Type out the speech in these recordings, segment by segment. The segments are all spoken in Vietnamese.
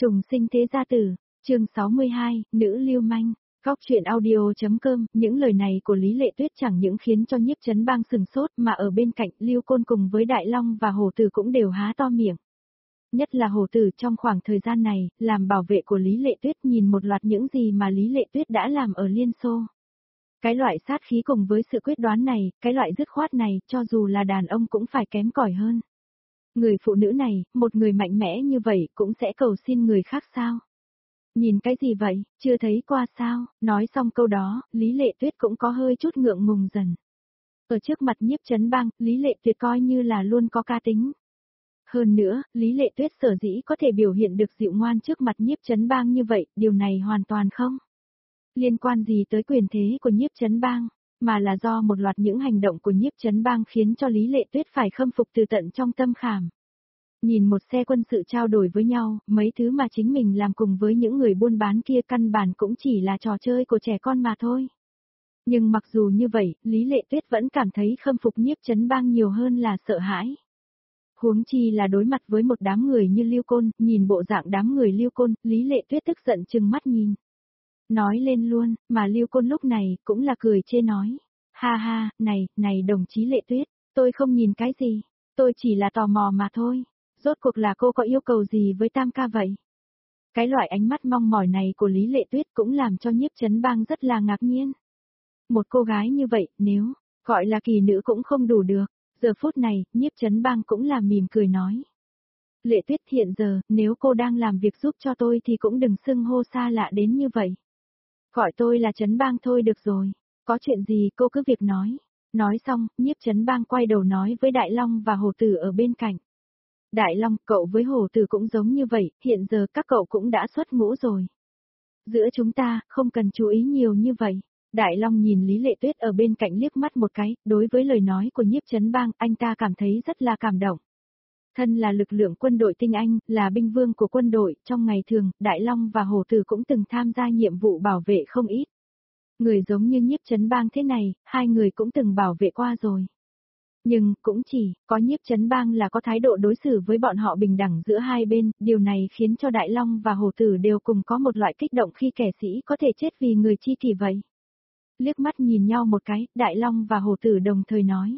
Trùng sinh thế gia tử, chương 62, nữ lưu manh. Góc truyện audio.com, những lời này của Lý Lệ Tuyết chẳng những khiến cho Nhiếp Chấn Bang sừng sốt mà ở bên cạnh Lưu Côn cùng với Đại Long và Hổ Tử cũng đều há to miệng. Nhất là Hổ Tử trong khoảng thời gian này, làm bảo vệ của Lý Lệ Tuyết nhìn một loạt những gì mà Lý Lệ Tuyết đã làm ở Liên Xô. Cái loại sát khí cùng với sự quyết đoán này, cái loại dứt khoát này, cho dù là đàn ông cũng phải kém cỏi hơn. Người phụ nữ này, một người mạnh mẽ như vậy cũng sẽ cầu xin người khác sao? Nhìn cái gì vậy, chưa thấy qua sao? Nói xong câu đó, Lý Lệ Tuyết cũng có hơi chút ngượng ngùng dần. Ở trước mặt Nhiếp Chấn Bang, Lý Lệ Tuyết coi như là luôn có cá tính. Hơn nữa, Lý Lệ Tuyết sở dĩ có thể biểu hiện được dịu ngoan trước mặt Nhiếp Chấn Bang như vậy, điều này hoàn toàn không liên quan gì tới quyền thế của Nhiếp Chấn Bang, mà là do một loạt những hành động của Nhiếp Chấn Bang khiến cho Lý Lệ Tuyết phải khâm phục từ tận trong tâm khảm. Nhìn một xe quân sự trao đổi với nhau, mấy thứ mà chính mình làm cùng với những người buôn bán kia căn bản cũng chỉ là trò chơi của trẻ con mà thôi. Nhưng mặc dù như vậy, Lý Lệ Tuyết vẫn cảm thấy khâm phục Nhiếp Chấn Bang nhiều hơn là sợ hãi. Huống chi là đối mặt với một đám người như Lưu Côn, nhìn bộ dạng đám người Lưu Côn, Lý Lệ Tuyết tức giận trừng mắt nhìn. Nói lên luôn, mà Lưu Côn lúc này cũng là cười chê nói. Ha ha, này đồng chí Lệ Tuyết, tôi không nhìn cái gì, tôi chỉ là tò mò mà thôi. Rốt cuộc là cô có yêu cầu gì với Tam ca vậy? Cái loại ánh mắt mong mỏi này của Lý Lệ Tuyết cũng làm cho Nhiếp Chấn Bang rất là ngạc nhiên. Một cô gái như vậy, nếu gọi là kỳ nữ cũng không đủ được. Giờ phút này, Nhiếp Chấn Bang cũng là mỉm cười nói. Lệ Tuyết hiện giờ, nếu cô đang làm việc giúp cho tôi thì cũng đừng xưng hô xa lạ đến như vậy. Gọi tôi là Chấn Bang thôi được rồi, có chuyện gì cô cứ việc nói. Nói xong, Nhiếp Chấn Bang quay đầu nói với Đại Long và Hổ Tử ở bên cạnh. Đại Long, cậu với Hổ Tử cũng giống như vậy, hiện giờ các cậu cũng đã xuất ngũ rồi. Giữa chúng ta, không cần chú ý nhiều như vậy. Đại Long nhìn Lý Lệ Tuyết ở bên cạnh liếc mắt một cái, đối với lời nói của Nhiếp Chấn Bang, anh ta cảm thấy rất là cảm động. Thân là lực lượng quân đội tinh anh, là binh vương của quân đội, trong ngày thường, Đại Long và Hổ Tử cũng từng tham gia nhiệm vụ bảo vệ không ít. Người giống như Nhiếp Chấn Bang thế này, hai người cũng từng bảo vệ qua rồi. Nhưng, cũng chỉ, có Nhiếp Chấn Bang là có thái độ đối xử với bọn họ bình đẳng giữa hai bên, điều này khiến cho Đại Long và Hổ Tử đều cùng có một loại kích động khi kẻ sĩ có thể chết vì người chi kỷ vậy. Liếc mắt nhìn nhau một cái, Đại Long và Hổ Tử đồng thời nói.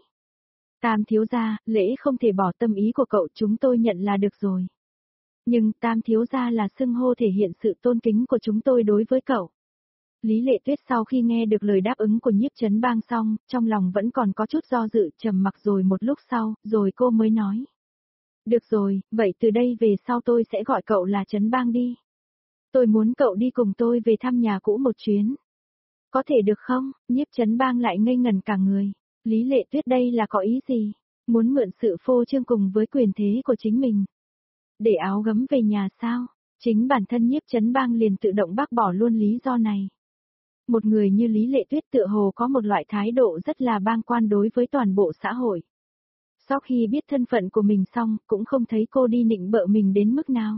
Tam thiếu gia, lễ không thể bỏ tâm ý của cậu, chúng tôi nhận là được rồi. Nhưng, Tam thiếu gia là xưng hô thể hiện sự tôn kính của chúng tôi đối với cậu. Lý Lệ Tuyết sau khi nghe được lời đáp ứng của Nhiếp Chấn Bang xong, trong lòng vẫn còn có chút do dự, trầm mặc rồi một lúc sau, rồi cô mới nói. Được rồi, vậy từ đây về sau tôi sẽ gọi cậu là Chấn Bang đi. Tôi muốn cậu đi cùng tôi về thăm nhà cũ một chuyến. Có thể được không? Nhiếp Chấn Bang lại ngây ngẩn cả người. Lý Lệ Tuyết đây là có ý gì? Muốn mượn sự phô trương cùng với quyền thế của chính mình. Để áo gấm về nhà sao? Chính bản thân Nhiếp Chấn Bang liền tự động bác bỏ luôn lý do này. Một người như Lý Lệ Tuyết tựa hồ có một loại thái độ rất là bang quan đối với toàn bộ xã hội. Sau khi biết thân phận của mình xong, cũng không thấy cô đi nịnh bợ mình đến mức nào.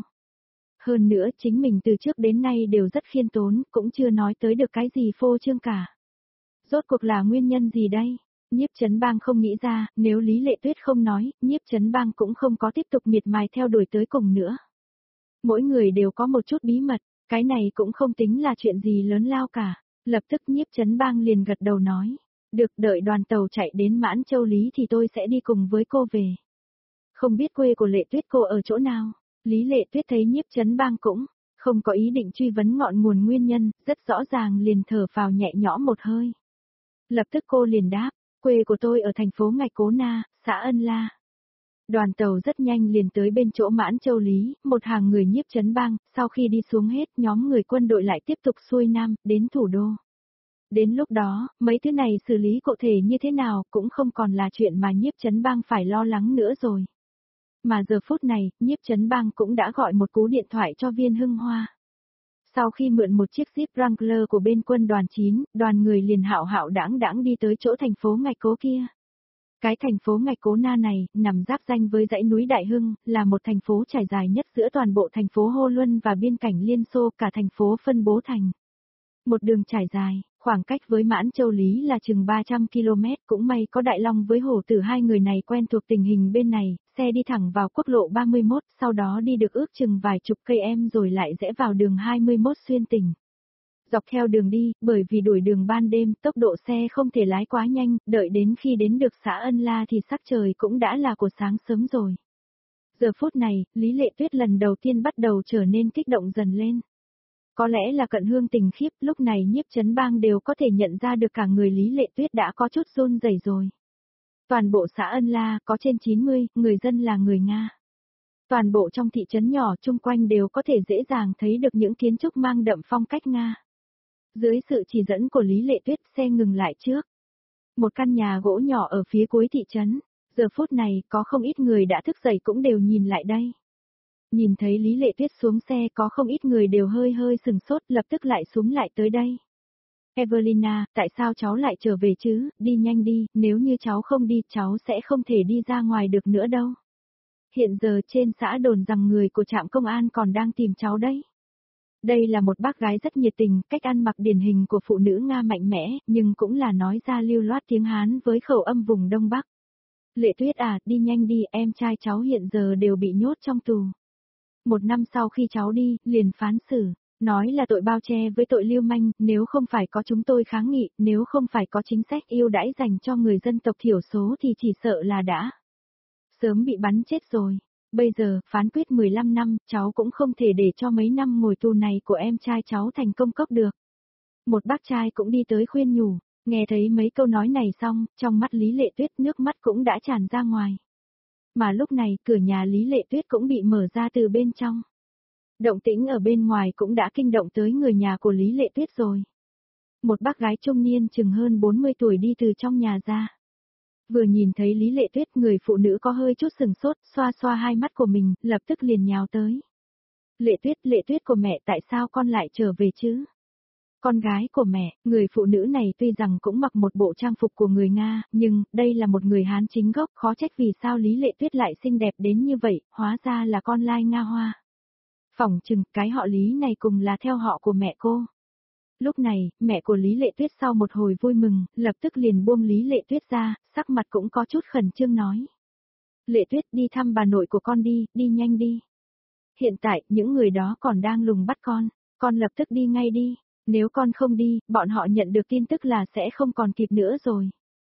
Hơn nữa, chính mình từ trước đến nay đều rất khiêm tốn, cũng chưa nói tới được cái gì phô trương cả. Rốt cuộc là nguyên nhân gì đây? Nhiếp Chấn Bang không nghĩ ra, nếu Lý Lệ Tuyết không nói, Nhiếp Chấn Bang cũng không có tiếp tục miệt mài theo đuổi tới cùng nữa. Mỗi người đều có một chút bí mật, cái này cũng không tính là chuyện gì lớn lao cả. Lập tức Nhiếp Chấn Bang liền gật đầu nói. Được, đợi đoàn tàu chạy đến Mãn Châu Lý thì tôi sẽ đi cùng với cô về. Không biết quê của Lệ Tuyết cô ở chỗ nào? Lý Lệ Tuyết thấy Nhiếp Chấn Bang cũng không có ý định truy vấn ngọn nguồn nguyên nhân, rất rõ ràng liền thở phào nhẹ nhõm một hơi. Lập tức cô liền đáp, quê của tôi ở thành phố Ngạch Cố Na, xã Ân La. Đoàn tàu rất nhanh liền tới bên chỗ Mãn Châu Lý, một hàng người Nhiếp Chấn Bang, sau khi đi xuống hết, nhóm người quân đội lại tiếp tục xuôi nam, đến thủ đô. Đến lúc đó, mấy thứ này xử lý cụ thể như thế nào cũng không còn là chuyện mà Nhiếp Chấn Bang phải lo lắng nữa rồi. Mà giờ phút này, Nhiếp Chấn Bang cũng đã gọi một cú điện thoại cho Viên Hưng Hoa. Sau khi mượn một chiếc Jeep Wrangler của bên quân đoàn 9, đoàn người liền hạo hạo đãng đãng đi tới chỗ thành phố Ngạch Cố kia. Cái thành phố Ngạch Cố Na này, nằm giáp ranh với dãy núi Đại Hưng, là một thành phố trải dài nhất giữa toàn bộ thành phố Hô Luân và biên cảnh Liên Xô, cả thành phố phân bố thành một đường trải dài, khoảng cách với Mãn Châu Lý là chừng 300 km, cũng may có Đại Long với Hổ Tử hai người này quen thuộc tình hình bên này, xe đi thẳng vào quốc lộ 31, sau đó đi được ước chừng vài chục cây em rồi lại rẽ vào đường 21 xuyên tỉnh. Dọc theo đường đi, bởi vì đuổi đường ban đêm, tốc độ xe không thể lái quá nhanh, đợi đến khi đến được xã Ân La thì sắc trời cũng đã là của sáng sớm rồi. Giờ phút này, Lý Lệ Tuyết lần đầu tiên bắt đầu trở nên kích động dần lên. Có lẽ là cận hương tình khiếp, lúc này Nhiếp Chấn Bang đều có thể nhận ra được cả người Lý Lệ Tuyết đã có chút run rẩy rồi. Toàn bộ xã Ân La có trên 90 người dân là người Nga. Toàn bộ trong thị trấn nhỏ chung quanh đều có thể dễ dàng thấy được những kiến trúc mang đậm phong cách Nga. Dưới sự chỉ dẫn của Lý Lệ Tuyết, xe ngừng lại trước một căn nhà gỗ nhỏ ở phía cuối thị trấn. Giờ phút này có không ít người đã thức dậy cũng đều nhìn lại đây. Nhìn thấy Lý Lệ Tuyết xuống xe có không ít người đều hơi hơi sừng sốt lập tức lại xuống lại tới đây. Evelina, tại sao cháu lại trở về chứ, đi nhanh đi, nếu như cháu không đi cháu sẽ không thể đi ra ngoài được nữa đâu. Hiện giờ trên xã đồn rằng người của trạm công an còn đang tìm cháu đấy. Đây là một bác gái rất nhiệt tình, cách ăn mặc điển hình của phụ nữ Nga mạnh mẽ, nhưng cũng là nói ra lưu loát tiếng Hán với khẩu âm vùng Đông Bắc. Lệ Tuyết à, đi nhanh đi, em trai cháu hiện giờ đều bị nhốt trong tù. 1 năm sau khi cháu đi, liền phán xử, nói là tội bao che với tội lưu manh, nếu không phải có chúng tôi kháng nghị, nếu không phải có chính sách ưu đãi dành cho người dân tộc thiểu số thì chỉ sợ là đã sớm bị bắn chết rồi. Bây giờ, phán quyết 15 năm, cháu cũng không thể để cho mấy năm ngồi tù này của em trai cháu thành công cốc được. Một bác trai cũng đi tới khuyên nhủ, nghe thấy mấy câu nói này xong, trong mắt Lý Lệ Tuyết nước mắt cũng đã tràn ra ngoài. Mà lúc này, cửa nhà Lý Lệ Tuyết cũng bị mở ra từ bên trong. Động tĩnh ở bên ngoài cũng đã kinh động tới người nhà của Lý Lệ Tuyết rồi. Một bác gái trung niên chừng hơn 40 tuổi đi từ trong nhà ra. Vừa nhìn thấy Lý Lệ Tuyết, người phụ nữ có hơi chút sừng sốt, xoa xoa hai mắt của mình, lập tức liền nhào tới. Lệ Tuyết của mẹ, tại sao con lại trở về chứ? Con gái của mẹ, người phụ nữ này tuy rằng cũng mặc một bộ trang phục của người Nga, nhưng đây là một người Hán chính gốc, khó trách vì sao Lý Lệ Tuyết lại xinh đẹp đến như vậy, hóa ra là con lai Nga Hoa. Phỏng chừng cái họ Lý này cùng là theo họ của mẹ cô. Lúc này, mẹ của Lý Lệ Tuyết sau một hồi vui mừng, lập tức liền buông Lý Lệ Tuyết ra, sắc mặt cũng có chút khẩn trương nói. Lệ Tuyết, đi thăm bà nội của con đi, đi nhanh đi. Hiện tại, những người đó còn đang lùng bắt con lập tức đi ngay đi, nếu con không đi, bọn họ nhận được tin tức là sẽ không còn kịp nữa rồi.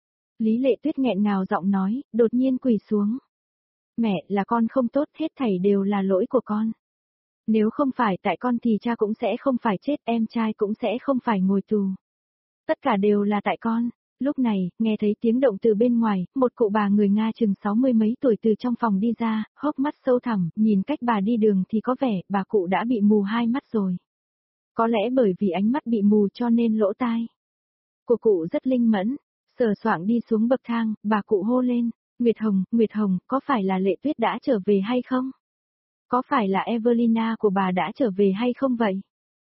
Lý Lệ Tuyết nghẹn ngào giọng nói, đột nhiên quỳ xuống. Mẹ, là con không tốt, hết thảy đều là lỗi của con. Nếu không phải tại con thì cha cũng sẽ không phải chết, em trai cũng sẽ không phải ngồi tù. Tất cả đều là tại con. Lúc này, nghe thấy tiếng động từ bên ngoài, một cụ bà người Nga chừng 60 mấy tuổi từ trong phòng đi ra, hốc mắt sâu thẳm, nhìn cách bà đi đường thì có vẻ bà cụ đã bị mù hai mắt rồi. Có lẽ bởi vì ánh mắt bị mù cho nên lỗ tai của cụ rất linh mẫn, sờ soạng đi xuống bậc thang, bà cụ hô lên, Nguyệt Hồng, có phải là Lệ Tuyết đã trở về hay không? Có phải là Evelina của bà đã trở về hay không vậy?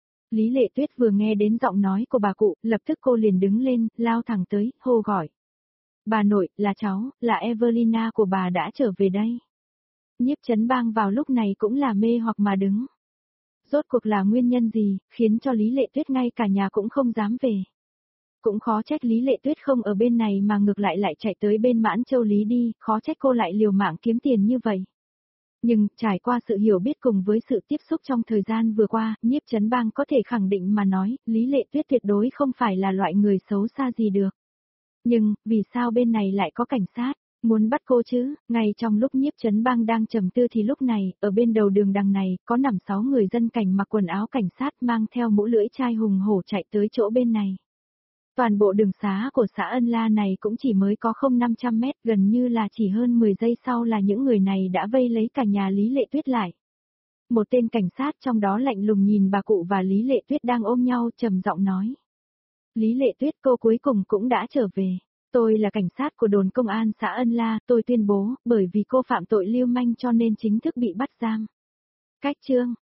Lý Lệ Tuyết vừa nghe đến giọng nói của bà cụ, lập tức cô liền đứng lên, lao thẳng tới, hô gọi. Bà nội, là cháu, là Evelina của bà đã trở về đây. Nhiếp Chấn Bang vào lúc này cũng là mê hoặc mà đứng. Rốt cuộc là nguyên nhân gì, khiến cho Lý Lệ Tuyết ngay cả nhà cũng không dám về. Cũng khó trách Lý Lệ Tuyết không ở bên này mà ngược lại chạy tới bên Mãn Châu Lý đi, khó trách cô lại liều mạng kiếm tiền như vậy. Nhưng, trải qua sự hiểu biết cùng với sự tiếp xúc trong thời gian vừa qua, Nhiếp Chấn Bang có thể khẳng định mà nói, Lý Lệ Tuyết tuyệt đối không phải là loại người xấu xa gì được. Nhưng, vì sao bên này lại có cảnh sát, muốn bắt cô chứ? Ngay trong lúc Nhiếp Chấn Bang đang trầm tư thì lúc này, ở bên đầu đường đằng này, có 5-6 người dân cảnh mặc quần áo cảnh sát mang theo mũ lưỡi chai hùng hổ chạy tới chỗ bên này. Toàn bộ đường xá của xã Ân La này cũng chỉ mới có không 500 mét, gần như là chỉ hơn 10 giây sau là những người này đã vây lấy cả nhà Lý Lệ Tuyết lại. Một tên cảnh sát trong đó lạnh lùng nhìn bà cụ và Lý Lệ Tuyết đang ôm nhau trầm giọng nói. Lý Lệ Tuyết, cô cuối cùng cũng đã trở về. Tôi là cảnh sát của đồn công an xã Ân La, tôi tuyên bố, bởi vì cô phạm tội lưu manh cho nên chính thức bị bắt giam. Cách chương